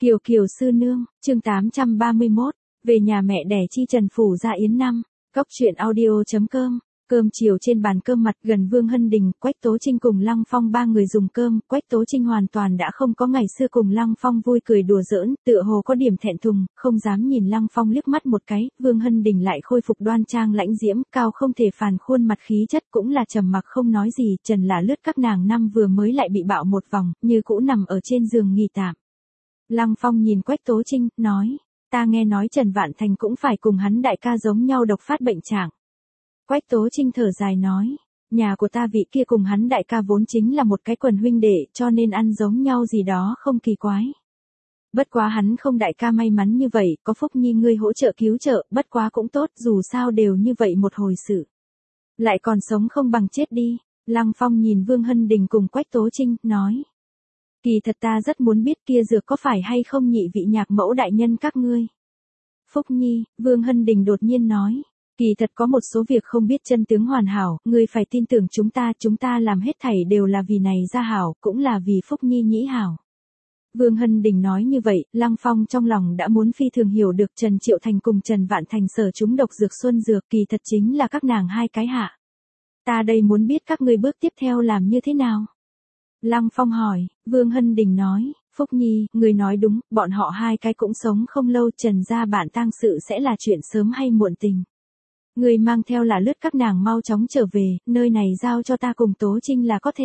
Kiều Kiều sư nương, chương 831, về nhà mẹ đẻ chi Trần Phủ Gia Yến năm, Cốc truyện audio.com, cơm chiều trên bàn cơm mặt gần Vương Hân Đình, Quách Tố Trinh cùng Lăng Phong ba người dùng cơm, Quách Tố Trinh hoàn toàn đã không có ngày xưa cùng Lăng Phong vui cười đùa giỡn, tựa hồ có điểm thẹn thùng, không dám nhìn Lăng Phong liếc mắt một cái, Vương Hân Đình lại khôi phục đoan trang lãnh diễm, cao không thể phàn khuôn mặt khí chất cũng là trầm mặc không nói gì, Trần là lướt các nàng năm vừa mới lại bị bạo một vòng, như cũ nằm ở trên giường nghỉ tạm. Lăng Phong nhìn Quách Tố Trinh, nói, ta nghe nói Trần Vạn Thành cũng phải cùng hắn đại ca giống nhau độc phát bệnh trạng. Quách Tố Trinh thở dài nói, nhà của ta vị kia cùng hắn đại ca vốn chính là một cái quần huynh đệ, cho nên ăn giống nhau gì đó không kỳ quái. Bất quá hắn không đại ca may mắn như vậy, có Phúc Nhi ngươi hỗ trợ cứu trợ, bất quá cũng tốt, dù sao đều như vậy một hồi sự. Lại còn sống không bằng chết đi. Lăng Phong nhìn Vương Hân Đình cùng Quách Tố Trinh, nói. Kỳ thật ta rất muốn biết kia dược có phải hay không nhị vị nhạc mẫu đại nhân các ngươi. Phúc Nhi, Vương Hân Đình đột nhiên nói. Kỳ thật có một số việc không biết chân tướng hoàn hảo, ngươi phải tin tưởng chúng ta làm hết thảy đều là vì này gia hảo, cũng là vì Phúc Nhi nhĩ hảo. Vương Hân Đình nói như vậy, Lăng Phong trong lòng đã muốn phi thường hiểu được Trần Triệu Thành cùng Trần Vạn Thành sở chúng độc dược xuân dược, kỳ thật chính là các nàng hai cái hạ. Ta đây muốn biết các ngươi bước tiếp theo làm như thế nào. Lăng Phong hỏi, Vương Hân Đình nói, Phúc Nhi, người nói đúng, bọn họ hai cái cũng sống không lâu, Trần gia bạn tang sự sẽ là chuyện sớm hay muộn tình. Người mang theo là lướt các nàng mau chóng trở về, nơi này giao cho ta cùng Tố Trinh là có thể.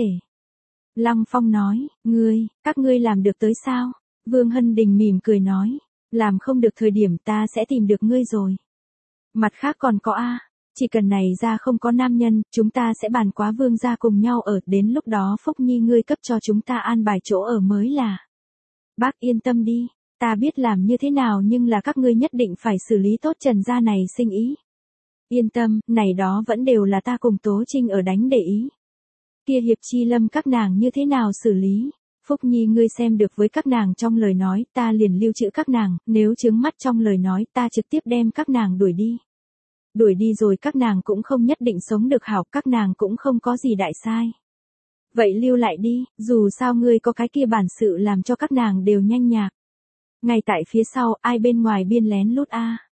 Lăng Phong nói, các ngươi làm được tới sao? Vương Hân Đình mỉm cười nói, làm không được thời điểm ta sẽ tìm được ngươi rồi. Mặt khác còn có chỉ cần này ra không có nam nhân, chúng ta sẽ bàn quá Vương gia cùng nhau ở, đến lúc đó Phúc Nhi ngươi cấp cho chúng ta an bài chỗ ở mới là. Bác yên tâm đi, ta biết làm như thế nào nhưng là các ngươi nhất định phải xử lý tốt Trần gia này sinh ý. Yên tâm, này đó vẫn đều là ta cùng Tố Trinh ở đánh để ý. Kia Hiệp Chi Lâm các nàng như thế nào xử lý? Phúc Nhi ngươi xem được với các nàng trong lời nói, ta liền lưu trữ các nàng, nếu chướng mắt trong lời nói ta trực tiếp đem các nàng đuổi đi. Đuổi đi rồi các nàng cũng không nhất định sống được hảo, các nàng cũng không có gì đại sai. Vậy lưu lại đi, dù sao ngươi có cái kia bản sự làm cho các nàng đều nhanh nhạc. Ngay tại phía sau, ai bên ngoài biên lén lút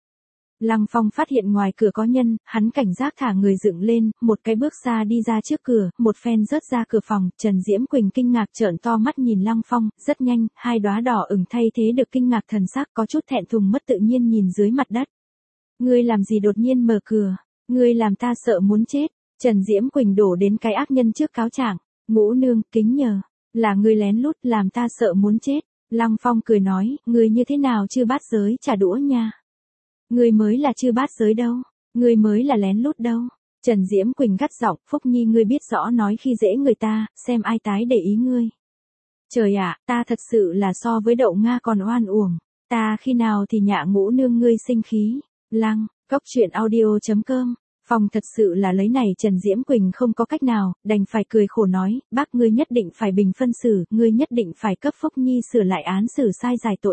Lăng Phong phát hiện ngoài cửa có nhân, hắn cảnh giác thả người dựng lên, một cái bước xa đi ra trước cửa, một phen rớt ra cửa phòng, Trần Diễm Quỳnh kinh ngạc trợn to mắt nhìn Lăng Phong, rất nhanh, hai đóa đỏ ửng thay thế được kinh ngạc thần sắc, có chút thẹn thùng mất tự nhiên nhìn dưới mặt đất. Ngươi làm gì đột nhiên mở cửa, ngươi làm ta sợ muốn chết. Trần Diễm Quỳnh đổ đến cái ác nhân trước cáo trạng, Ngũ nương, kính nhờ, là ngươi lén lút làm ta sợ muốn chết. Lăng Phong cười nói, ngươi như thế nào chưa bát giới trả đũa nha. Ngươi mới là chưa bát giới đâu, ngươi mới là lén lút đâu. Trần Diễm Quỳnh gắt giọng, Phúc Nhi ngươi biết rõ nói khi dễ người ta, xem ai tái để ý ngươi. Trời ạ, ta thật sự là so với đậu Nga còn oan uổng, ta khi nào thì nhạ Ngũ nương ngươi sinh khí. Cốc truyện audio.com, Phong thật sự là lấy này Trần Diễm Quỳnh không có cách nào, đành phải cười khổ nói, bác ngươi nhất định phải bình phân xử, ngươi nhất định phải cấp Phúc Nhi sửa lại án xử sai giải tội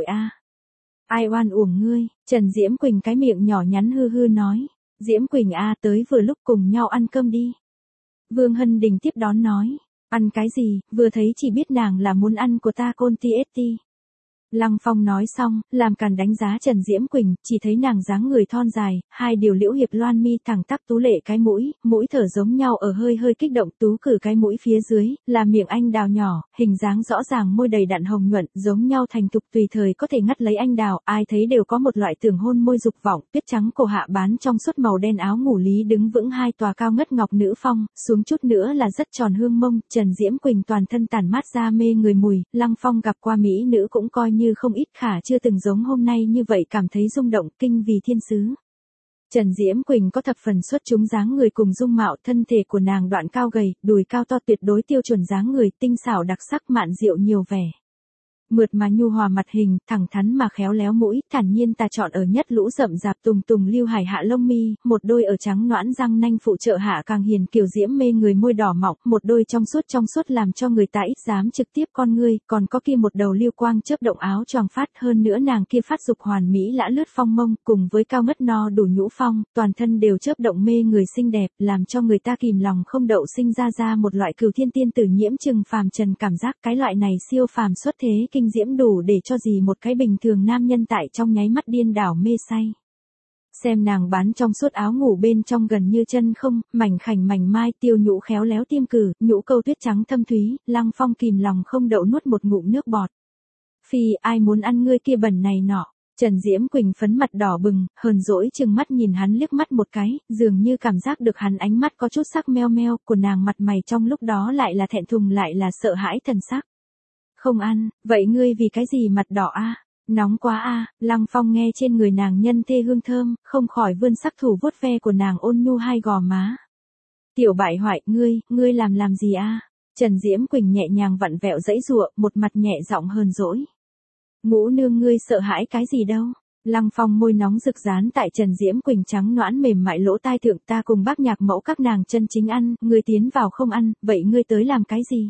Ai oan uổng ngươi, Trần Diễm Quỳnh cái miệng nhỏ nhắn hư hư nói, Diễm Quỳnh tới vừa lúc cùng nhau ăn cơm đi. Vương Hân Đình tiếp đón nói, ăn cái gì, vừa thấy chỉ biết nàng là muốn ăn của ta côn ti ết ti. Lăng Phong nói xong, làm càn đánh giá Trần Diễm Quỳnh, chỉ thấy nàng dáng người thon dài, hai điều liễu hiệp loan mi thẳng tắp tú lệ cái mũi thở giống nhau ở hơi kích động, tú cử cái mũi phía dưới, là miệng anh đào nhỏ, hình dáng rõ ràng môi đầy đặn hồng nhuận, giống nhau thành thục tùy thời có thể ngắt lấy anh đào, ai thấy đều có một loại tưởng hôn môi dục vọng, tuyết trắng cổ hạ bán trong suốt màu đen áo ngủ lý đứng vững hai tòa cao ngất ngọc nữ phong, xuống chút nữa là rất tròn hương mông, Trần Diễm Quỳnh toàn thân tản mát ra mê người mùi, Lăng Phong gặp qua mỹ nữ cũng coi như không ít khả chưa từng giống hôm nay như vậy cảm thấy rung động kinh vì thiên sứ. Trần Diễm Quỳnh có thập phần xuất chúng dáng người cùng dung mạo, thân thể của nàng đoạn cao gầy, đùi cao to tuyệt đối tiêu chuẩn dáng người, tinh xảo đặc sắc mạn diệu nhiều vẻ. Mượt mà nhu hòa mặt hình, thẳng thắn mà khéo léo mũi, thản nhiên ta chọn ở nhất lũ rậm rạp tùng tùng lưu hải hạ lông mi, một đôi ở trắng noãn răng nanh phụ trợ hạ càng hiền kiều diễm mê người môi đỏ mọng, một đôi trong suốt làm cho người ta ít dám trực tiếp con ngươi, còn có kia một đầu lưu quang chớp động áo choàng phát, hơn nữa nàng kia phát dục hoàn mỹ lã lướt phong mông, cùng với cao ngất no đủ nhũ phong, toàn thân đều chớp động mê người xinh đẹp, làm cho người ta kìm lòng không đậu sinh ra một loại cửu thiên tiên tử nhiễm chừng phàm trần cảm giác, cái loại này siêu phàm xuất thế kinh diễm đủ để cho gì một cái bình thường nam nhân tại trong nháy mắt điên đảo mê say. Xem nàng bán trong suốt áo ngủ bên trong gần như chân không, mảnh khảnh mảnh mai tiêu nhũ khéo léo tiêm cử, nhũ câu tuyết trắng thâm thúy, Lăng Phong kìm lòng không đậu nuốt một ngụm nước bọt. Phi, ai muốn ăn ngươi kia bẩn này nọ. Trần Diễm Quỳnh phấn mặt đỏ bừng, hờn dỗi chừng mắt nhìn hắn liếc mắt một cái, dường như cảm giác được hắn ánh mắt có chút sắc meo meo, của nàng mặt mày trong lúc đó lại là thẹn thùng lại là sợ hãi thần sắc. Không ăn, vậy ngươi vì cái gì mặt đỏ a? Nóng quá a. Lăng Phong nghe trên người nàng nhân thê hương thơm, không khỏi vươn sắc thủ vuốt ve của nàng ôn nhu hai gò má. Tiểu bại hoại, ngươi làm gì a? Trần Diễm Quỳnh nhẹ nhàng vặn vẹo giãy giụa, một mặt nhẹ giọng hờn dỗi. Ngũ nương ngươi sợ hãi cái gì đâu. Lăng Phong môi nóng rực dán tại Trần Diễm Quỳnh trắng nõn mềm mại lỗ tai thượng, ta cùng bác nhạc mẫu các nàng chân chính ăn, ngươi tiến vào không ăn, vậy ngươi tới làm cái gì?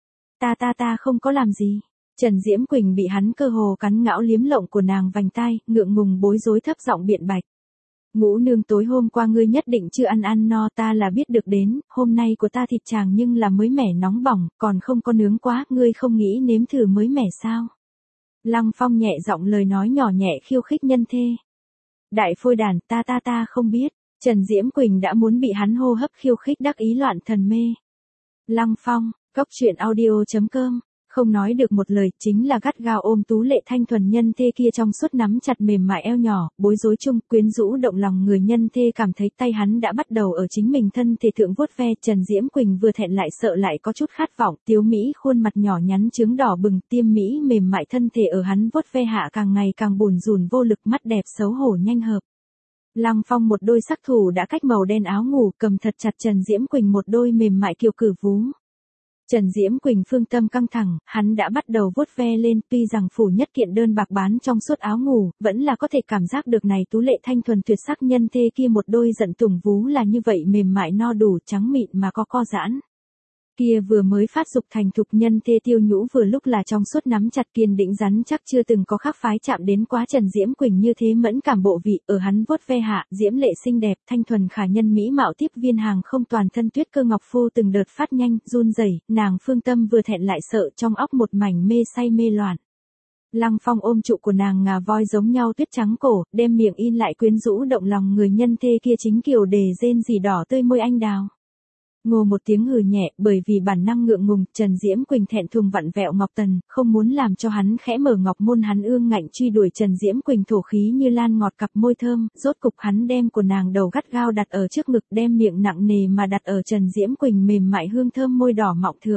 Ta không có làm gì. Trần Diễm Quỳnh bị hắn cơ hồ cắn ngão liếm lộng của nàng vành tai, ngượng ngùng bối rối thấp giọng biện bạch. Ngũ nương tối hôm qua ngươi nhất định chưa ăn no, ta là biết được đến, hôm nay của ta thịt chàng nhưng là mới mẻ nóng bỏng, còn không có nướng quá, ngươi không nghĩ nếm thử mới mẻ sao? Lăng Phong nhẹ giọng lời nói nhỏ nhẹ khiêu khích nhân thê. Đại phôi đàn, ta không biết. Trần Diễm Quỳnh đã muốn bị hắn hô hấp khiêu khích đắc ý loạn thần mê. Lăng Phong, coctruyện.audio.com, không nói được một lời, chính là gắt gao ôm tú lệ thanh thuần nhân thê kia trong suốt nắm chặt mềm mại eo nhỏ, bối rối chung, quyến rũ động lòng người nhân thê cảm thấy tay hắn đã bắt đầu ở chính mình thân thể thượng vuốt ve. Trần Diễm Quỳnh vừa thẹn lại sợ lại có chút khát vọng, tiếu mỹ khuôn mặt nhỏ nhắn trướng đỏ bừng, tiêm mỹ mềm mại thân thể ở hắn vuốt ve hạ càng ngày càng bùn rùn vô lực, mắt đẹp xấu hổ nhanh hợp. Lăng Phong một đôi sắc thủ đã cách màu đen áo ngủ cầm thật chặt Trần Diễm Quỳnh một đôi mềm mại kiều cử vú. Trần Diễm Quỳnh phương tâm căng thẳng, hắn đã bắt đầu vuốt ve lên, tuy rằng phủ nhất kiện đơn bạc bán trong suốt áo ngủ, vẫn là có thể cảm giác được này tú lệ thanh thuần tuyệt sắc nhân thê kia một đôi giận tùng vú là như vậy mềm mại no đủ trắng mịn mà có co giãn. Kia vừa mới phát dục thành thục nhân thê tiêu nhũ vừa lúc là trong suốt nắm chặt kiên định rắn chắc chưa từng có khắc phái chạm đến quá Trần Diễm Quỳnh như thế mẫn cảm bộ vị, ở hắn vuốt ve hạ, diễm lệ xinh đẹp, thanh thuần khả nhân mỹ mạo tiếp viên hàng không toàn thân tuyết cơ ngọc phu từng đợt phát nhanh, run rẩy, nàng phương tâm vừa thẹn lại sợ trong óc một mảnh mê say mê loạn. Lăng Phong ôm trụ của nàng ngà voi giống nhau tuyết trắng cổ, đem miệng in lại quyến rũ động lòng người nhân thê kia chính kiều đề rên rỉ đỏ tươi môi anh đào. Ngô một tiếng hừ nhẹ, bởi vì bản năng ngượng ngùng, Trần Diễm Quỳnh thẹn thùng vặn vẹo ngọc tần, không muốn làm cho hắn khẽ mở ngọc môn, hắn ương ngạnh truy đuổi Trần Diễm Quỳnh thổ khí như lan ngọt cặp môi thơm, rốt cục hắn đem của nàng đầu gắt gao đặt ở trước ngực, đem miệng nặng nề mà đặt ở Trần Diễm Quỳnh mềm mại hương thơm môi đỏ mọng thượng.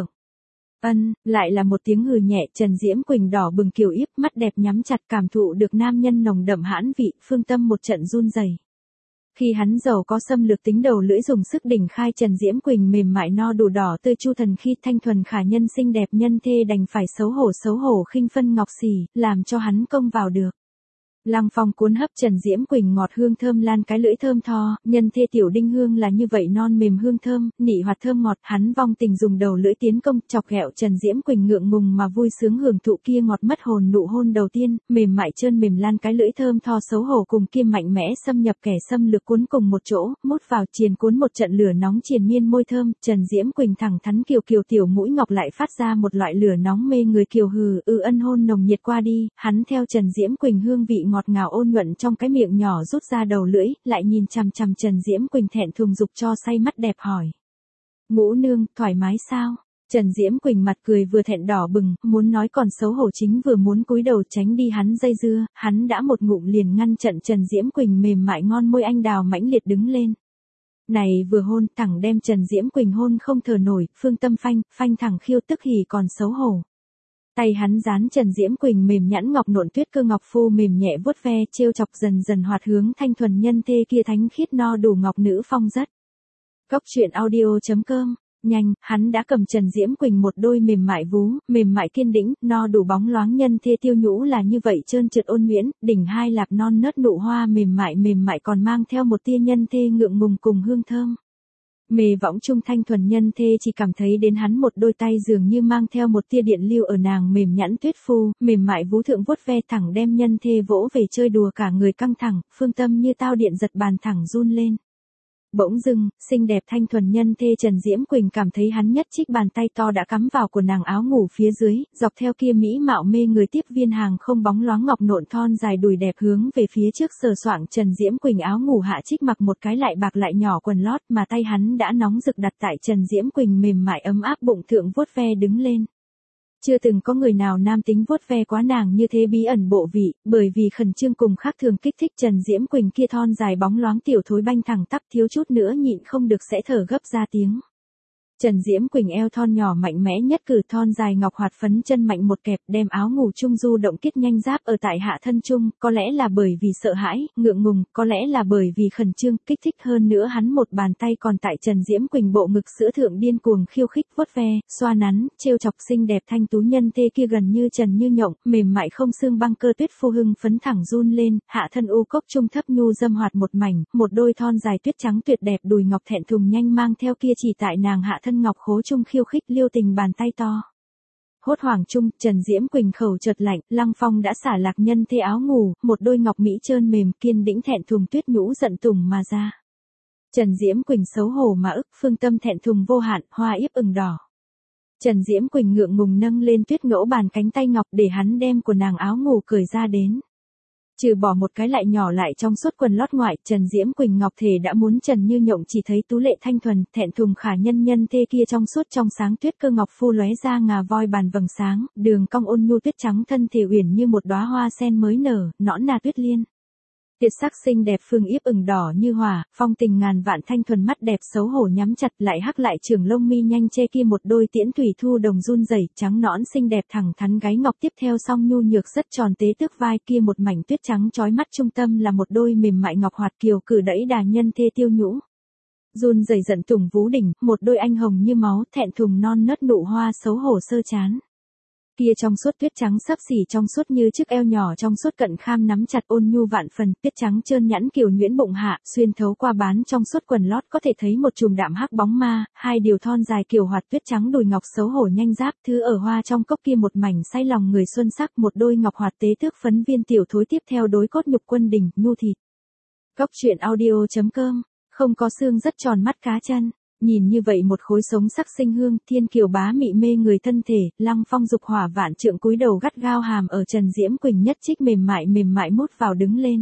Lại là một tiếng hừ nhẹ, Trần Diễm Quỳnh đỏ bừng kiều yếp, mắt đẹp nhắm chặt cảm thụ được nam nhân nồng đậm hãn vị, phương tâm một trận run rẩy. Khi hắn giàu có xâm lược tính đầu lưỡi dùng sức đỉnh khai Trần Diễm Quỳnh mềm mại no đủ đỏ tươi chu thần khi thanh thuần khả nhân xinh đẹp nhân thê đành phải xấu hổ khinh phân ngọc xỉ, làm cho hắn công vào được. Lăng Phong cuốn hấp Trần Diễm Quỳnh ngọt hương thơm lan cái lưỡi thơm tho, nhân thê tiểu đinh hương là như vậy non mềm hương thơm, nị hoạt thơm ngọt, hắn vong tình dùng đầu lưỡi tiến công, chọc ghẹo Trần Diễm Quỳnh ngượng ngùng mà vui sướng hưởng thụ kia ngọt mất hồn nụ hôn đầu tiên, mềm mại trơn mềm lan cái lưỡi thơm tho xấu hổ cùng kia mạnh mẽ xâm nhập kẻ xâm lược cuốn cùng một chỗ, mút vào triền cuốn một trận lửa nóng triền miên môi thơm, Trần Diễm Quỳnh thẳng thắn kiều kiều tiểu mũi ngọc lại phát ra một loại lửa nóng mê người kiều hừ ân hôn nồng nhiệt qua đi, hắn theo Trần Diễm Quỳnh hương vị ngọt ngào ôn nhuận trong cái miệng nhỏ rút ra đầu lưỡi, lại nhìn chằm chằm Trần Diễm Quỳnh thẹn thùng dục cho say mắt đẹp hỏi. Ngũ nương, thoải mái sao? Trần Diễm Quỳnh mặt cười vừa thẹn đỏ bừng, muốn nói còn xấu hổ chính vừa muốn cúi đầu tránh đi hắn dây dưa, hắn đã một ngụm liền ngăn chặn Trần Diễm Quỳnh mềm mại ngon môi anh đào mãnh liệt đứng lên. Này vừa hôn thẳng đem Trần Diễm Quỳnh hôn không thở nổi, phương tâm phanh thẳng khiêu tức hỉ còn xấu hổ. Tay hắn dán Trần Diễm Quỳnh mềm nhẵn ngọc nộn tuyết cơ ngọc phu mềm nhẹ vuốt ve trêu chọc dần dần hoạt hướng thanh thuần nhân thê kia thánh khiết no đủ ngọc nữ phong rất. Coctruyện.audio.com, nhanh, hắn đã cầm Trần Diễm Quỳnh một đôi mềm mại vú, mềm mại kiên đĩnh, no đủ bóng loáng nhân thê tiêu nhũ là như vậy trơn trượt ôn nhuyễn, đỉnh hai lạp non nớt nụ hoa mềm mại còn mang theo một tia nhân thê ngượng ngùng cùng hương thơm. Mê võng trung thanh thuần nhân thê chỉ cảm thấy đến hắn một đôi tay dường như mang theo một tia điện lưu ở nàng mềm nhẵn tuyết phu, mềm mại vú thượng vuốt ve thẳng đem nhân thê vỗ về chơi đùa cả người căng thẳng, phương tâm như tao điện giật bàn thẳng run lên. Bỗng dưng, xinh đẹp thanh thuần nhân thê Trần Diễm Quỳnh cảm thấy hắn nhất trích bàn tay to đã cắm vào của nàng áo ngủ phía dưới, dọc theo kia mỹ mạo mê người tiếp viên hàng không bóng loáng ngọc nộn thon dài đùi đẹp hướng về phía trước sờ soạng. Trần Diễm Quỳnh áo ngủ hạ trích mặc một cái lại bạc lại nhỏ quần lót mà tay hắn đã nóng rực đặt tại Trần Diễm Quỳnh mềm mại ấm áp bụng thượng vuốt ve đứng lên. Chưa từng có người nào nam tính vuốt ve quá nàng như thế bí ẩn bộ vị, bởi vì khẩn trương cùng khác thường kích thích Trần Diễm Quỳnh kia thon dài bóng loáng tiểu thối banh thẳng tắp thiếu chút nữa nhịn không được sẽ thở gấp ra tiếng. Trần Diễm Quỳnh eo thon nhỏ mạnh mẽ nhất cử thon dài ngọc hoạt phấn chân mạnh một kẹp đem áo ngủ trung du động kết nhanh giáp ở tại hạ thân trung, có lẽ là bởi vì sợ hãi, ngượng ngùng, có lẽ là bởi vì khẩn trương, kích thích hơn nữa hắn một bàn tay còn tại Trần Diễm Quỳnh bộ ngực sữa thượng điên cuồng khiêu khích vuốt ve, xoa nắn, trêu chọc xinh đẹp thanh tú nhân tê kia gần như trần như nhộng, mềm mại không xương băng cơ tuyết phô hưng phấn thẳng run lên, hạ thân u cốc trung thấp nhu dâm hoạt một mảnh, một đôi thon dài tuyết trắng tuyệt đẹp đùi ngọc thẹn thùng nhanh mang theo kia chỉ tại nàng hạ thân ngọc khố trung khiêu khích liêu tình bàn tay to. Hốt hoảng chung, Trần Diễm Quỳnh khẩu chợt lạnh, Lăng Phong đã xả lạc nhân thê áo ngủ, một đôi ngọc mỹ trơn mềm kiên đĩnh thẹn thùng tuyết nhũ giận tùng mà ra. Trần Diễm Quỳnh xấu hổ mà ức, phương tâm thẹn thùng vô hạn, hoa yếp ửng đỏ. Trần Diễm Quỳnh ngượng ngùng nâng lên tuyết ngẫu bàn cánh tay ngọc để hắn đem của nàng áo ngủ cởi ra đến. Trừ bỏ một cái lại nhỏ lại trong suốt quần lót ngoại, Trần Diễm Quỳnh ngọc thể đã muốn trần như nhộng chỉ thấy tú lệ thanh thuần, thẹn thùng khả nhân thê kia trong suốt trong sáng tuyết cơ ngọc phu lóe ra ngà voi bàn vầng sáng, đường cong ôn nhu tuyết trắng thân thể uyển như một đóa hoa sen mới nở, nõn nà tuyết liên. Tuyệt sắc xinh đẹp phương yếp ửng đỏ như hỏa, phong tình ngàn vạn thanh thuần mắt đẹp xấu hổ nhắm chặt lại hắc lại trường lông mi nhanh che kia một đôi tiễn thủy thu đồng run rẩy trắng nõn xinh đẹp thẳng thắn gáy ngọc tiếp theo song nhu nhược rất tròn tế tước vai kia một mảnh tuyết trắng chói mắt trung tâm là một đôi mềm mại ngọc hoạt kiều cử đẩy đà nhân thê tiêu nhũ. Run rẩy giận tùng vú đỉnh, một đôi anh hồng như máu thẹn thùng non nớt nụ hoa xấu hổ sơ chán. Kia trong suốt tuyết trắng xấp xỉ trong suốt như chiếc eo nhỏ trong suốt cận kham nắm chặt ôn nhu vạn phần, tuyết trắng trơn nhẵn kiều nhuyễn bụng hạ, xuyên thấu qua bán trong suốt quần lót có thể thấy một chùm đạm hắc bóng ma, hai điều thon dài kiều hoạt tuyết trắng đùi ngọc xấu hổ nhanh giáp, thứ ở hoa trong cốc kia một mảnh say lòng người xuân sắc, một đôi ngọc hoạt tế tước phấn viên tiểu thối tiếp theo đối cốt nhục quân đỉnh, nhu thịt. Góc truyện audio.com, không có xương rất tròn mắt cá chân. Nhìn như vậy một khối sống sắc sinh hương, thiên kiều bá mị mê người thân thể, Lăng Phong dục hỏa vạn trượng cúi đầu gắt gao hàm ở Trần Diễm Quỳnh nhất trích mềm mại mút vào đứng lên.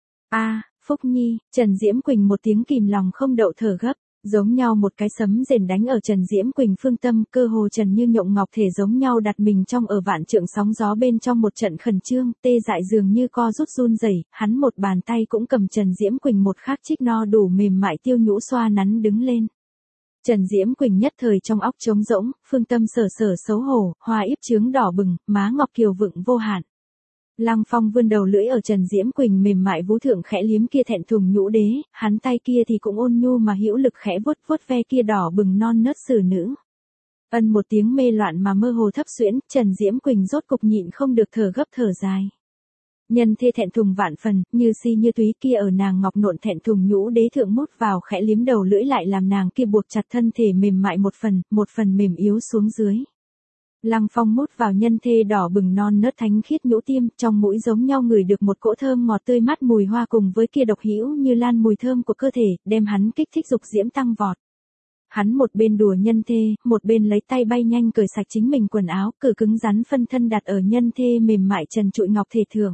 A, Phúc Nhi, Trần Diễm Quỳnh một tiếng kìm lòng không đậu thở gấp, giống nhau một cái sấm rền đánh ở Trần Diễm Quỳnh phương tâm, cơ hồ Trần như nhộng ngọc thể giống nhau đặt mình trong ở vạn trượng sóng gió bên trong một trận khẩn trương, tê dại dường như co rút run rẩy, hắn một bàn tay cũng cầm Trần Diễm Quỳnh một khắc trích no đủ mềm mại tiêu nhũ xoa nắn đứng lên. Trần Diễm Quỳnh nhất thời trong óc trống rỗng, phương tâm sở xấu hổ, hoa yếp trướng đỏ bừng, má ngọc kiều vựng vô hạn. Lăng Phong vươn đầu lưỡi ở Trần Diễm Quỳnh mềm mại vú thượng khẽ liếm kia thẹn thùng nhũ đế, hắn tay kia thì cũng ôn nhu mà hữu lực khẽ vuốt ve kia đỏ bừng non nớt xử nữ. Ân một tiếng mê loạn mà mơ hồ thấp xuyễn, Trần Diễm Quỳnh rốt cục nhịn không được thở gấp thở dài. Nhân thê thẹn thùng vạn phần, như si như túy kia ở nàng ngọc nộn thẹn thùng nhũ đế thượng mút vào khẽ liếm đầu lưỡi lại làm nàng kia buộc chặt thân thể mềm mại một phần mềm yếu xuống dưới. Lăng Phong mút vào nhân thê đỏ bừng non nớt thánh khiết nhũ tiêm, trong mũi giống nhau ngửi được một cỗ thơm ngọt tươi mát mùi hoa cùng với kia độc hữu như lan mùi thơm của cơ thể, đem hắn kích thích dục diễm tăng vọt. Hắn một bên đùa nhân thê, một bên lấy tay bay nhanh cởi sạch chính mình quần áo, cử cứng rắn phân thân đặt ở nhân thê mềm mại trần trụi ngọc thể thượng.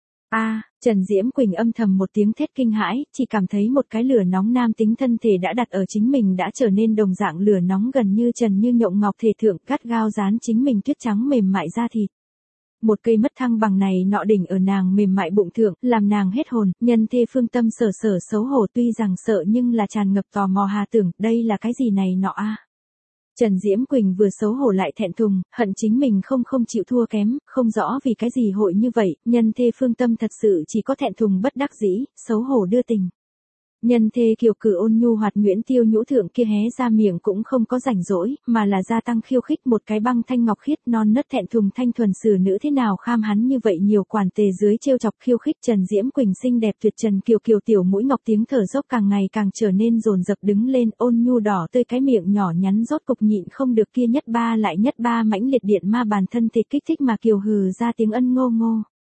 A, Trần Diễm Quỳnh âm thầm một tiếng thét kinh hãi, chỉ cảm thấy một cái lửa nóng nam tính thân thể đã đặt ở chính mình đã trở nên đồng dạng lửa nóng gần như trần như nhộng ngọc thể thượng cắt gao dán chính mình tuyết trắng mềm mại da thịt. Một cây mất thăng bằng này nọ đỉnh ở nàng mềm mại bụng thượng, làm nàng hết hồn, nhân thê phương tâm sở xấu hổ tuy rằng sợ nhưng là tràn ngập tò mò hà tưởng, đây là cái gì này nọ a. Trần Diễm Quỳnh vừa xấu hổ lại thẹn thùng, hận chính mình không chịu thua kém, không rõ vì cái gì hội như vậy, nhân thê phương tâm thật sự chỉ có thẹn thùng bất đắc dĩ, xấu hổ đưa tình. Nhân thê kiều cử ôn nhu hoạt nguyễn tiêu nhũ thượng kia hé ra miệng cũng không có rảnh rỗi, mà là gia tăng khiêu khích một cái băng thanh ngọc khiết non nớt thẹn thùng thanh thuần xử nữ thế nào kham hắn như vậy nhiều quản tề dưới trêu chọc khiêu khích Trần Diễm Quỳnh xinh đẹp tuyệt trần kiều tiểu mũi ngọc tiếng thở dốc càng ngày càng trở nên dồn dập đứng lên ôn nhu đỏ tươi cái miệng nhỏ nhắn rốt cục nhịn không được kia nhất ba mãnh liệt điện ma bàn thân thịt kích thích mà kiều hừ ra tiếng ân ngô ngô.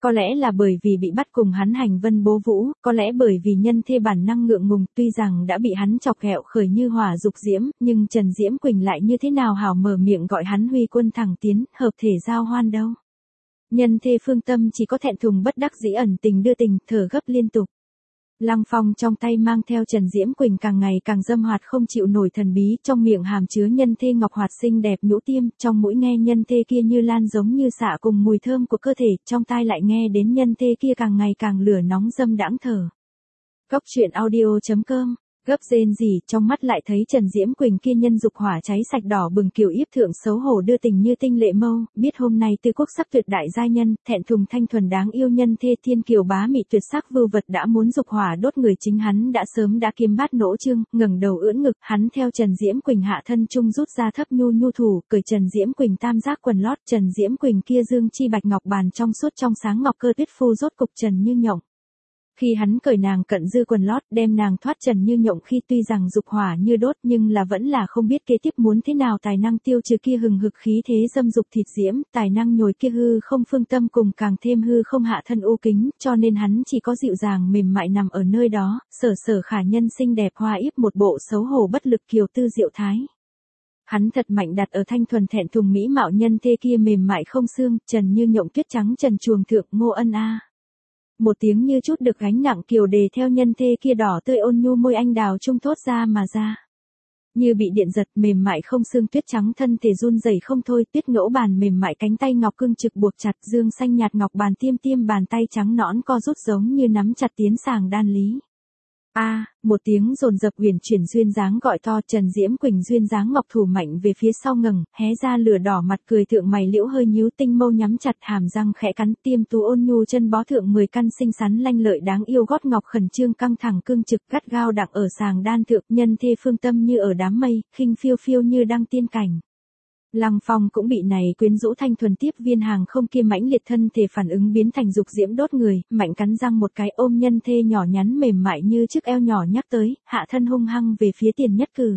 Có lẽ là bởi vì bị bắt cùng hắn hành vân bố vũ, có lẽ bởi vì nhân thê bản năng ngượng ngùng, tuy rằng đã bị hắn chọc ghẹo khởi như hỏa dục diễm, nhưng Trần Diễm Quỳnh lại như thế nào hảo mở miệng gọi hắn huy quân thẳng tiến, hợp thể giao hoan đâu. Nhân thê Phương Tâm chỉ có thẹn thùng bất đắc dĩ ẩn tình đưa tình, thở gấp liên tục. Lăng Phong trong tay mang theo Trần Diễm Quỳnh càng ngày càng dâm hoạt không chịu nổi thần bí, trong miệng hàm chứa nhân thê ngọc hoạt xinh đẹp nhũ tiêm, trong mũi nghe nhân thê kia như lan giống như xạ cùng mùi thơm của cơ thể, trong tai lại nghe đến nhân thê kia càng ngày càng lửa nóng dâm đãng thở. Cốc truyện audio.com Gấp rên gì, trong mắt lại thấy Trần Diễm Quỳnh kia nhân dục hỏa cháy sạch đỏ bừng kiều yếp thượng xấu hổ đưa tình như tinh lệ mâu, biết hôm nay tư quốc sắc tuyệt đại giai nhân, thẹn thùng thanh thuần đáng yêu nhân thê thiên kiều bá mị tuyệt sắc vưu vật đã muốn dục hỏa đốt người chính hắn đã sớm đã kiếm bát nỗ trương, ngẩng đầu ưỡn ngực, hắn theo Trần Diễm Quỳnh hạ thân trung rút ra thấp nhu thủ, cởi Trần Diễm Quỳnh tam giác quần lót, Trần Diễm Quỳnh kia dương chi bạch ngọc bàn trong suốt trong sáng ngọc cơ tuyết phu rốt cục Trần Như Nhộng. Khi hắn cởi nàng cận dư quần lót đem nàng thoát Trần Như Nhộng khi tuy rằng dục hỏa như đốt nhưng là vẫn là không biết kế tiếp muốn thế nào tài năng tiêu trừ kia hừng hực khí thế dâm dục thịt diễm, tài năng nhồi kia hư không Phương Tâm cùng càng thêm hư không hạ thân u kính, cho nên hắn chỉ có dịu dàng mềm mại nằm ở nơi đó, sở khả nhân xinh đẹp hoa yếp một bộ xấu hổ bất lực kiều tư diệu thái. Hắn thật mạnh đặt ở thanh thuần thẹn thùng mỹ mạo nhân thê kia mềm mại không xương, Trần Như Nhộng tuyết trắng trần chuồng thượng Ngô Ân a. Một tiếng như chút được gánh nặng kiều đề theo nhân thê kia đỏ tươi ôn nhu môi anh đào trung thốt ra mà ra. Như bị điện giật mềm mại không xương tuyết trắng thân thể run rẩy không thôi, tuyết ngỗ bàn mềm mại cánh tay ngọc cương trực buộc chặt dương xanh nhạt ngọc bàn tiêm bàn tay trắng nõn co rút giống như nắm chặt tiến sàng đan lý. Một tiếng dồn dập huyền chuyển duyên dáng gọi to Trần Diễm Quỳnh duyên dáng ngọc thủ mạnh về phía sau ngẩng, hé ra lửa đỏ mặt cười thượng mày liễu hơi nhíu tinh mâu nhắm chặt hàm răng khẽ cắn tiêm tú ôn nhu chân bó thượng 10 căn xinh xắn lanh lợi đáng yêu gót ngọc khẩn trương căng thẳng cương trực gắt gao đặng ở sàng đan thượng nhân thê Phương Tâm như ở đám mây, khinh phiêu phiêu như đăng tiên cảnh. Lăng Phong cũng bị này quyến rũ thanh thuần tiếp viên hàng không kia mãnh liệt thân thể phản ứng biến thành dục diễm đốt người, mạnh cắn răng một cái ôm nhân thê nhỏ nhắn mềm mại như chiếc eo nhỏ nhắc tới, hạ thân hung hăng về phía tiền nhất cử.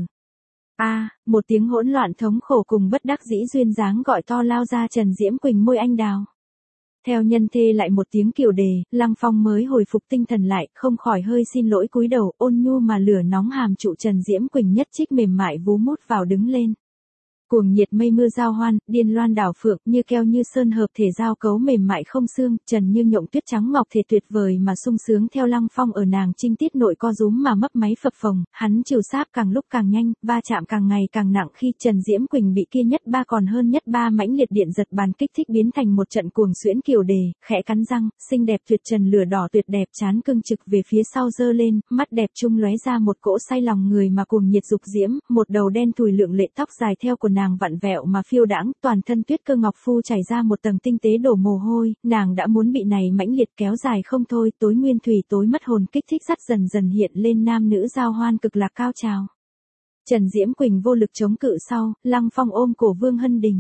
Một tiếng hỗn loạn thống khổ cùng bất đắc dĩ duyên dáng gọi to lao ra Trần Diễm Quỳnh môi anh đào. Theo nhân thê lại một tiếng kiều đề, Lăng Phong mới hồi phục tinh thần lại, không khỏi hơi xin lỗi cúi đầu, ôn nhu mà lửa nóng hàm trụ Trần Diễm Quỳnh nhất trích mềm mại vú mút vào đứng lên. Cuồng nhiệt mây mưa giao hoan, điên loan đảo phượng, như keo như sơn hợp thể giao cấu mềm mại không xương, Trần Như Nhộng tuyết trắng ngọc thể tuyệt vời mà sung sướng theo Lăng Phong ở nàng trinh tiết nội co rúm mà mấp máy phập phồng, hắn trừ sáp càng lúc càng nhanh, va chạm càng ngày càng nặng khi Trần Diễm Quỳnh bị kia nhất ba còn hơn nhất ba mãnh liệt điện giật bàn kích thích biến thành một trận cuồng xuyễn kiều đề, khẽ cắn răng, xinh đẹp tuyệt trần lửa đỏ tuyệt đẹp chán cương trực về phía sau giơ lên, mắt đẹp trung lóe ra một cỗ say lòng người mà cuồng nhiệt dục diễm, một đầu đen thùi lượng lệ tóc dài theo của nàng vặn vẹo mà phiêu đãng, toàn thân tuyết cơ ngọc phu chảy ra một tầng tinh tế đổ mồ hôi, nàng đã muốn bị này mãnh liệt kéo dài không thôi, tối nguyên thủy tối mất hồn kích thích dắt dần dần hiện lên nam nữ giao hoan cực lạc cao trào. Trần Diễm Quỳnh vô lực chống cự sau, Lăng Phong ôm cổ Vương Hân Đình.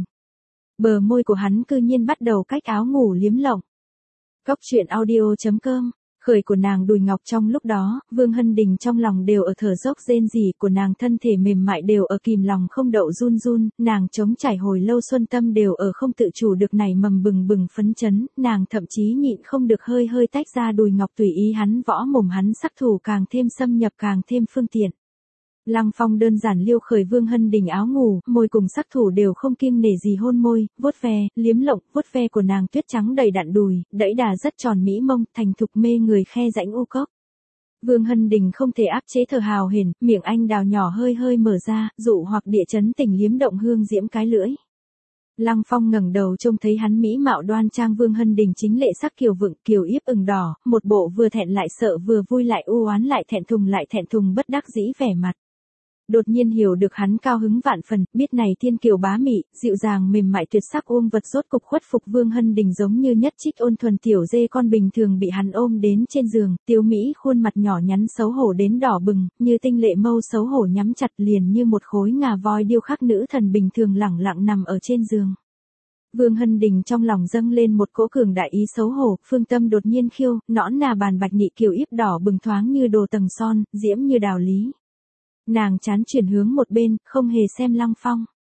Bờ môi của hắn cư nhiên bắt đầu cách áo ngủ liếm lộng. Cốc truyện audio.com Khởi của nàng đùi ngọc trong lúc đó, Vương Hân Đình trong lòng đều ở thở dốc rên rỉ của nàng thân thể mềm mại đều ở kìm lòng không đậu run run, nàng chống trải hồi lâu xuân tâm đều ở không tự chủ được nảy mầm bừng bừng phấn chấn, nàng thậm chí nhịn không được hơi hơi tách ra đùi ngọc tùy ý hắn võ mồm hắn sắc thủ càng thêm xâm nhập càng thêm phương tiện. Lăng Phong đơn giản liêu khởi Vương Hân Đình áo ngủ, môi cùng sắc thủ đều không kiêng nể gì hôn môi, vuốt ve, liếm lộng, vuốt ve của nàng tuyết trắng đầy đặn đùi, đẫy đà rất tròn mỹ mông, thành thục mê người khe rãnh u cốc. Vương Hân Đình không thể áp chế thở hào hển, miệng anh đào nhỏ hơi hơi mở ra, dụ hoặc địa chấn tình liếm động hương diễm cái lưỡi. Lăng Phong ngẩng đầu trông thấy hắn mỹ mạo đoan trang Vương Hân Đình chính lệ sắc kiều vựng, kiều yếp ửng đỏ, một bộ vừa thẹn lại sợ vừa vui lại u oán lại thẹn thùng bất đắc dĩ vẻ mặt. Đột nhiên hiểu được hắn cao hứng vạn phần, biết này thiên kiều bá mị, dịu dàng mềm mại tuyệt sắc ôm vật rốt cục khuất phục Vương Hân Đình giống như nhất trích ôn thuần tiểu dê con bình thường bị hắn ôm đến trên giường, tiêu mỹ khuôn mặt nhỏ nhắn xấu hổ đến đỏ bừng, như tinh lệ mâu xấu hổ nhắm chặt liền như một khối ngà voi điêu khắc nữ thần bình thường lẳng lặng nằm ở trên giường. Vương Hân Đình trong lòng dâng lên một cỗ cường đại ý xấu hổ, Phương Tâm đột nhiên khiêu, nõn nà bàn bạch nhị kiều yếp đỏ bừng thoáng như đồ tầng son, diễm như đào lý. Nàng chán chuyển hướng một bên, không hề xem Lăng Phong.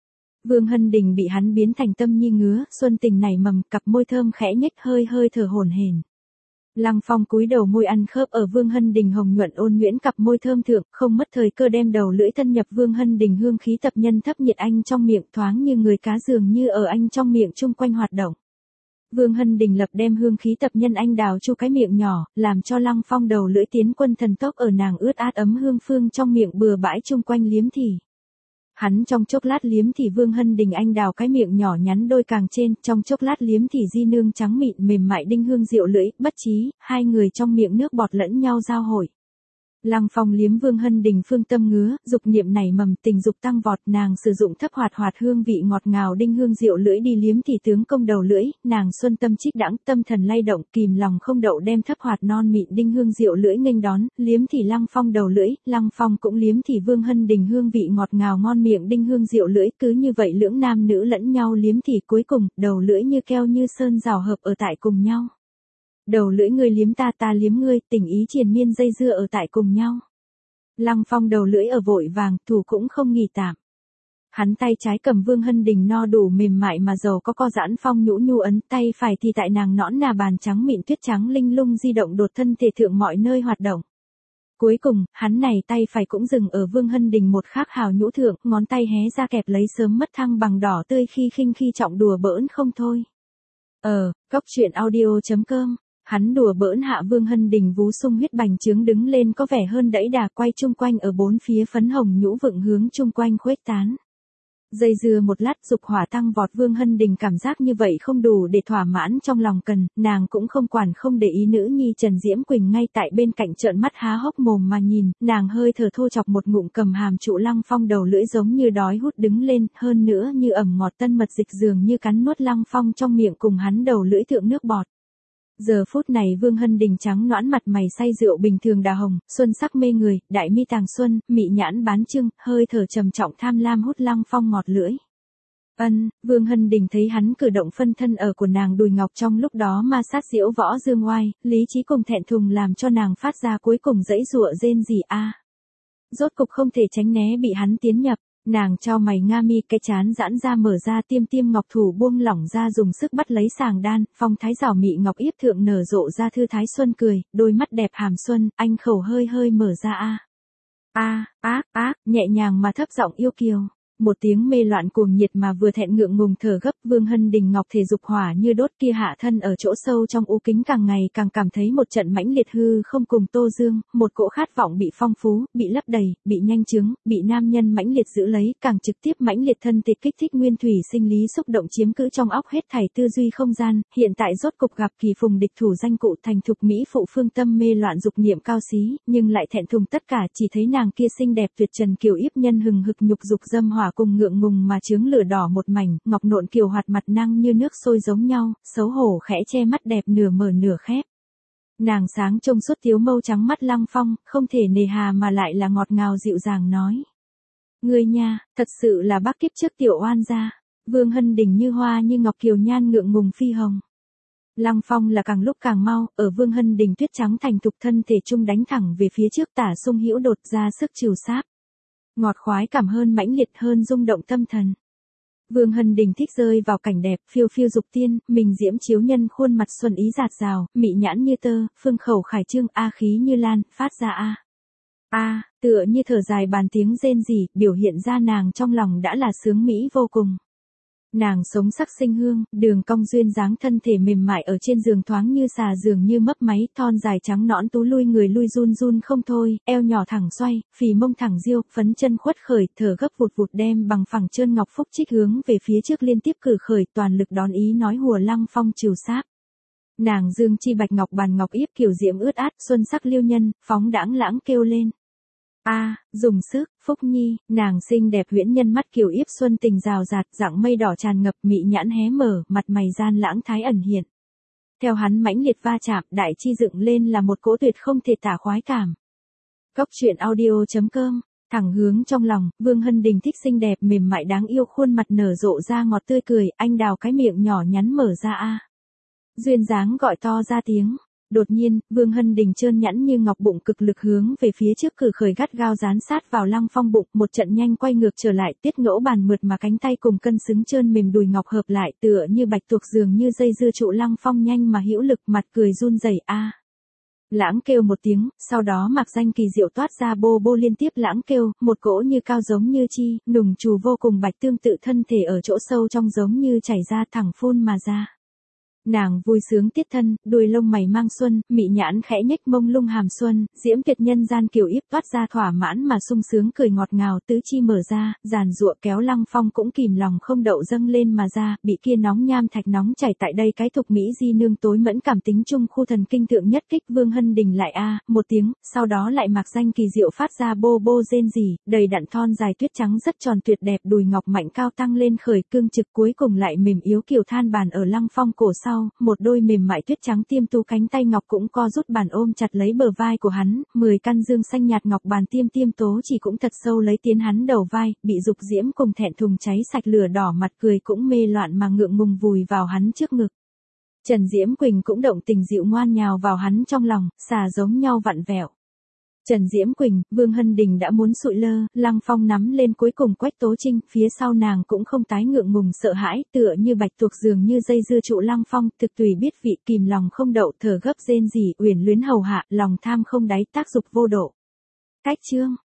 Vương Hân Đình bị hắn biến thành tâm nhi ngứa, xuân tình nảy mầm, cặp môi thơm khẽ nhếch hơi hơi thở hổn hển. Lăng Phong cúi đầu môi ăn khớp ở Vương Hân Đình hồng nhuận ôn nhuyễn cặp môi thơm thượng, không mất thời cơ đem đầu lưỡi thân nhập Vương Hân Đình hương khí tập nhân thấp nhiệt anh trong miệng, thoáng như người cá dường như ở anh trong miệng chung quanh hoạt động. Vương Hân Đình lập đem hương khí tập nhân anh đào chu cái miệng nhỏ, làm cho Lăng Phong đầu lưỡi tiến quân thần tốc ở nàng ướt át ấm hương phương trong miệng bừa bãi chung quanh liếm thì. Hắn trong chốc lát liếm thì Vương Hân Đình anh đào cái miệng nhỏ nhắn đôi càng trên, trong chốc lát liếm thì di nương trắng mịn mềm mại đinh hương rượu lưỡi, bất trí, hai người trong miệng nước bọt lẫn nhau giao hội. Lăng Phong liếm Vương Hân Đình phương tâm ngứa, dục niệm nảy mầm, tình dục tăng vọt, nàng sử dụng thấp hoạt hoạt hương vị ngọt ngào đinh hương rượu lưỡi đi liếm thì tướng công đầu lưỡi, nàng xuân tâm trích đãng, tâm thần lay động, kìm lòng không đậu đem thấp hoạt non mịn đinh hương rượu lưỡi nghênh đón, liếm thì Lăng Phong đầu lưỡi, Lăng Phong cũng liếm thì Vương Hân Đình hương vị ngọt ngào ngon miệng đinh hương rượu lưỡi, cứ như vậy lưỡng nam nữ lẫn nhau liếm thì cuối cùng, đầu lưỡi như keo như sơn rào hợp ở tại cùng nhau. Đầu lưỡi ngươi liếm ta, ta liếm ngươi, tình ý triền miên dây dưa ở tại cùng nhau. Lăng Phong đầu lưỡi ở vội vàng, thủ cũng không nghỉ tạm. Hắn tay trái cầm Vương Hân Đình no đủ mềm mại mà dầu có co giãn phong nhũ nhu ấn, tay phải thì tại nàng nõn nà bàn trắng mịn tuyết trắng linh lung di động đột thân thể thượng mọi nơi hoạt động. Cuối cùng, hắn này tay phải cũng dừng ở Vương Hân Đình một khắc hào nhũ thượng, ngón tay hé ra kẹp lấy sớm mất thăng bằng đỏ tươi khi khinh khi trọng đùa bỡn không thôi. Góc truyện audio.com. Hắn đùa bỡn hạ Vương Hân Đình vú sung huyết bành trướng đứng lên có vẻ hơn đẫy đà quay chung quanh ở bốn phía phấn hồng nhũ vựng hướng chung quanh khuếch tán. Dây dưa một lát dục hỏa tăng vọt Vương Hân Đình cảm giác như vậy không đủ để thỏa mãn trong lòng cần, nàng cũng không quản không để ý nữ nhi Trần Diễm Quỳnh ngay tại bên cạnh trợn mắt há hốc mồm mà nhìn, nàng hơi thở thô chọc một ngụm cầm hàm trụ Lăng Phong đầu lưỡi giống như đói hút đứng lên, hơn nữa như ẩm ngọt tân mật dịch dường như cắn nuốt Lăng Phong trong miệng cùng hắn đầu lưỡi thượng nước bọt. Giờ phút này Vương Hân Đình trắng nõn mặt mày say rượu bình thường đà hồng, xuân sắc mê người, đại mi tàng xuân, mị nhãn bán trưng, hơi thở trầm trọng tham lam hút Lăng Phong ngọt lưỡi. Vương Hân Đình thấy hắn cử động phân thân ở của nàng đùi ngọc trong lúc đó ma sát diễu võ dương oai, lý trí cùng thẹn thùng làm cho nàng phát ra cuối cùng dãy giụa rên rỉ a. Rốt cục không thể tránh né bị hắn tiến nhập. Nàng chau mày nga mi cái chán giãn ra mở ra tiêm tiêm ngọc thủ buông lỏng ra dùng sức bắt lấy sàng đan, phong thái rảo mị ngọc yếp thượng nở rộ ra thư thái xuân cười, đôi mắt đẹp hàm xuân, anh khẩu hơi hơi mở ra nhẹ nhàng mà thấp giọng yêu kiều. Một tiếng mê loạn cuồng nhiệt mà vừa thẹn ngượng ngùng thở gấp Vương Hân Đình ngọc thể dục hỏa như đốt kia hạ thân ở chỗ sâu trong u kính càng ngày càng cảm thấy một trận mãnh liệt hư không cùng Tô Dương, một cỗ khát vọng bị phong phú, bị lấp đầy, bị nhanh chướng, bị nam nhân mãnh liệt giữ lấy, càng trực tiếp mãnh liệt thân thể kích thích nguyên thủy sinh lý xúc động chiếm cữ trong óc hết thảy tư duy không gian, hiện tại rốt cục gặp kỳ phùng địch thủ danh cụ thành thục mỹ phụ phương tâm mê loạn dục niệm cao xí, nhưng lại thẹn thùng tất cả chỉ thấy nàng kia xinh đẹp tuyệt trần kiều yếp nhân hừng hực nhục dục dâm hỏa cùng ngượng ngùng mà chướng lửa đỏ một mảnh, ngọc nộn kiều hoạt mặt năng như nước sôi giống nhau, xấu hổ khẽ che mắt đẹp nửa mở nửa khép. Nàng sáng trông suốt tiếu mâu trắng mắt Lăng Phong, không thể nề hà mà lại là ngọt ngào dịu dàng nói. Ngươi nha, thật sự là bác kiếp trước tiểu oan gia. Vương Hân Đình như hoa như ngọc kiều nhan ngượng ngùng phi hồng. Lăng Phong là càng lúc càng mau, ở Vương Hân Đình tuyết trắng thành thục thân thể trung đánh thẳng về phía trước tả sung hữu đột ra sức trừ sáp. Ngọt khoái cảm hơn mãnh liệt hơn rung động tâm thần. Vương Hân Đình thích rơi vào cảnh đẹp, phiêu phiêu dục tiên, mình diễm chiếu nhân khuôn mặt xuân ý dạt dào, mị nhãn như tơ, phương khẩu khải trương khí như lan, phát ra tựa như thở dài bàn tiếng rên rỉ, biểu hiện ra nàng trong lòng đã là sướng mỹ vô cùng. Nàng sống sắc sinh hương, đường cong duyên dáng thân thể mềm mại ở trên giường thoáng như xà dường như mấp máy, thon dài trắng nõn tú lui người lui run run không thôi, eo nhỏ thẳng xoay, phì mông thẳng diêu, phấn chân khuất khởi, thở gấp vụt vụt đem bằng phẳng trơn ngọc phúc trích hướng về phía trước liên tiếp cử khởi, toàn lực đón ý nói hùa Lăng Phong trừ sáp. Nàng dương chi bạch ngọc bàn ngọc yếp kiểu diễm ướt át, xuân sắc liêu nhân, phóng đãng lãng kêu lên. Dùng sức, Phúc Nhi, nàng xinh đẹp huyễn nhân mắt kiều yếp xuân tình rào rạt, dạng mây đỏ tràn ngập mị nhãn hé mở, mặt mày gian lãng thái ẩn hiện. Theo hắn mãnh liệt va chạm, đại chi dựng lên là một cỗ tuyệt không thể tả khoái cảm. Góc truyện audio.com, thẳng hướng trong lòng, Vương Hân Đình thích xinh đẹp mềm mại đáng yêu khuôn mặt nở rộ ra ngọt tươi cười, anh đào cái miệng nhỏ nhắn mở ra duyên dáng gọi to ra tiếng. Đột nhiên, Vương Hân Đình trơn nhẵn như ngọc bụng cực lực hướng về phía trước cử khởi gắt gao dán sát vào Lăng Phong bụng, một trận nhanh quay ngược trở lại, tiết ngỗ bàn mượt mà cánh tay cùng cân xứng trơn mềm đùi ngọc hợp lại, tựa như bạch tuộc dường như dây dưa trụ Lăng Phong nhanh mà hữu lực, mặt cười run rẩy a. Lãng kêu một tiếng, sau đó Mạc Danh Kỳ diệu toát ra bô bô liên tiếp lãng kêu, một cỗ như cao giống như chi, nùng trù vô cùng bạch tương tự thân thể ở chỗ sâu trong giống như chảy ra thẳng phun mà ra. Nàng vui sướng tiết thân, đuôi lông mày mang xuân, mị nhãn khẽ nhếch mông lung hàm xuân, diễm tuyệt nhân gian kiều yếp toát ra thỏa mãn mà sung sướng cười ngọt ngào, tứ chi mở ra, giàn giụa kéo Lăng Phong cũng kìm lòng không đậu dâng lên mà ra, bị kia nóng nham thạch nóng chảy tại đây cái thục mỹ di nương tối mẫn cảm tính trung khu thần kinh thượng nhất kích. Vương Hân Đình lại a một tiếng, sau đó lại Mạc Danh Kỳ diệu phát ra bô bô rên rỉ, đầy đặn thon dài tuyết trắng rất tròn tuyệt đẹp, đùi ngọc mạnh cao tăng lên khởi cương trực, cuối cùng lại mềm yếu kiều than bàn ở Lăng Phong cổ sau. Một đôi mềm mại tuyết trắng tiêm tu cánh tay ngọc cũng co rút bàn ôm chặt lấy bờ vai của hắn, 10 căn dương xanh nhạt ngọc bàn tiêm tiêm tố chỉ cũng thật sâu lấy tiến hắn đầu vai, bị dục diễm cùng thẹn thùng cháy sạch lửa đỏ mặt cười cũng mê loạn mà ngượng ngùng vùi vào hắn trước ngực. Trần Diễm Quỳnh cũng động tình dịu ngoan nhào vào hắn trong lòng, xà giống nhau vặn vẹo. Trần Diễm Quỳnh, Vương Hân Đình đã muốn sụi lơ, Lăng Phong nắm lên cuối cùng Quách Tố Trinh, phía sau nàng cũng không tái ngượng ngùng sợ hãi, tựa như bạch tuộc dường như dây dưa trụ Lăng Phong, thực tùy biết vị, kìm lòng không đậu, thở gấp rên rỉ, uyển luyến hầu hạ, lòng tham không đáy, tác dục vô độ. Cách chương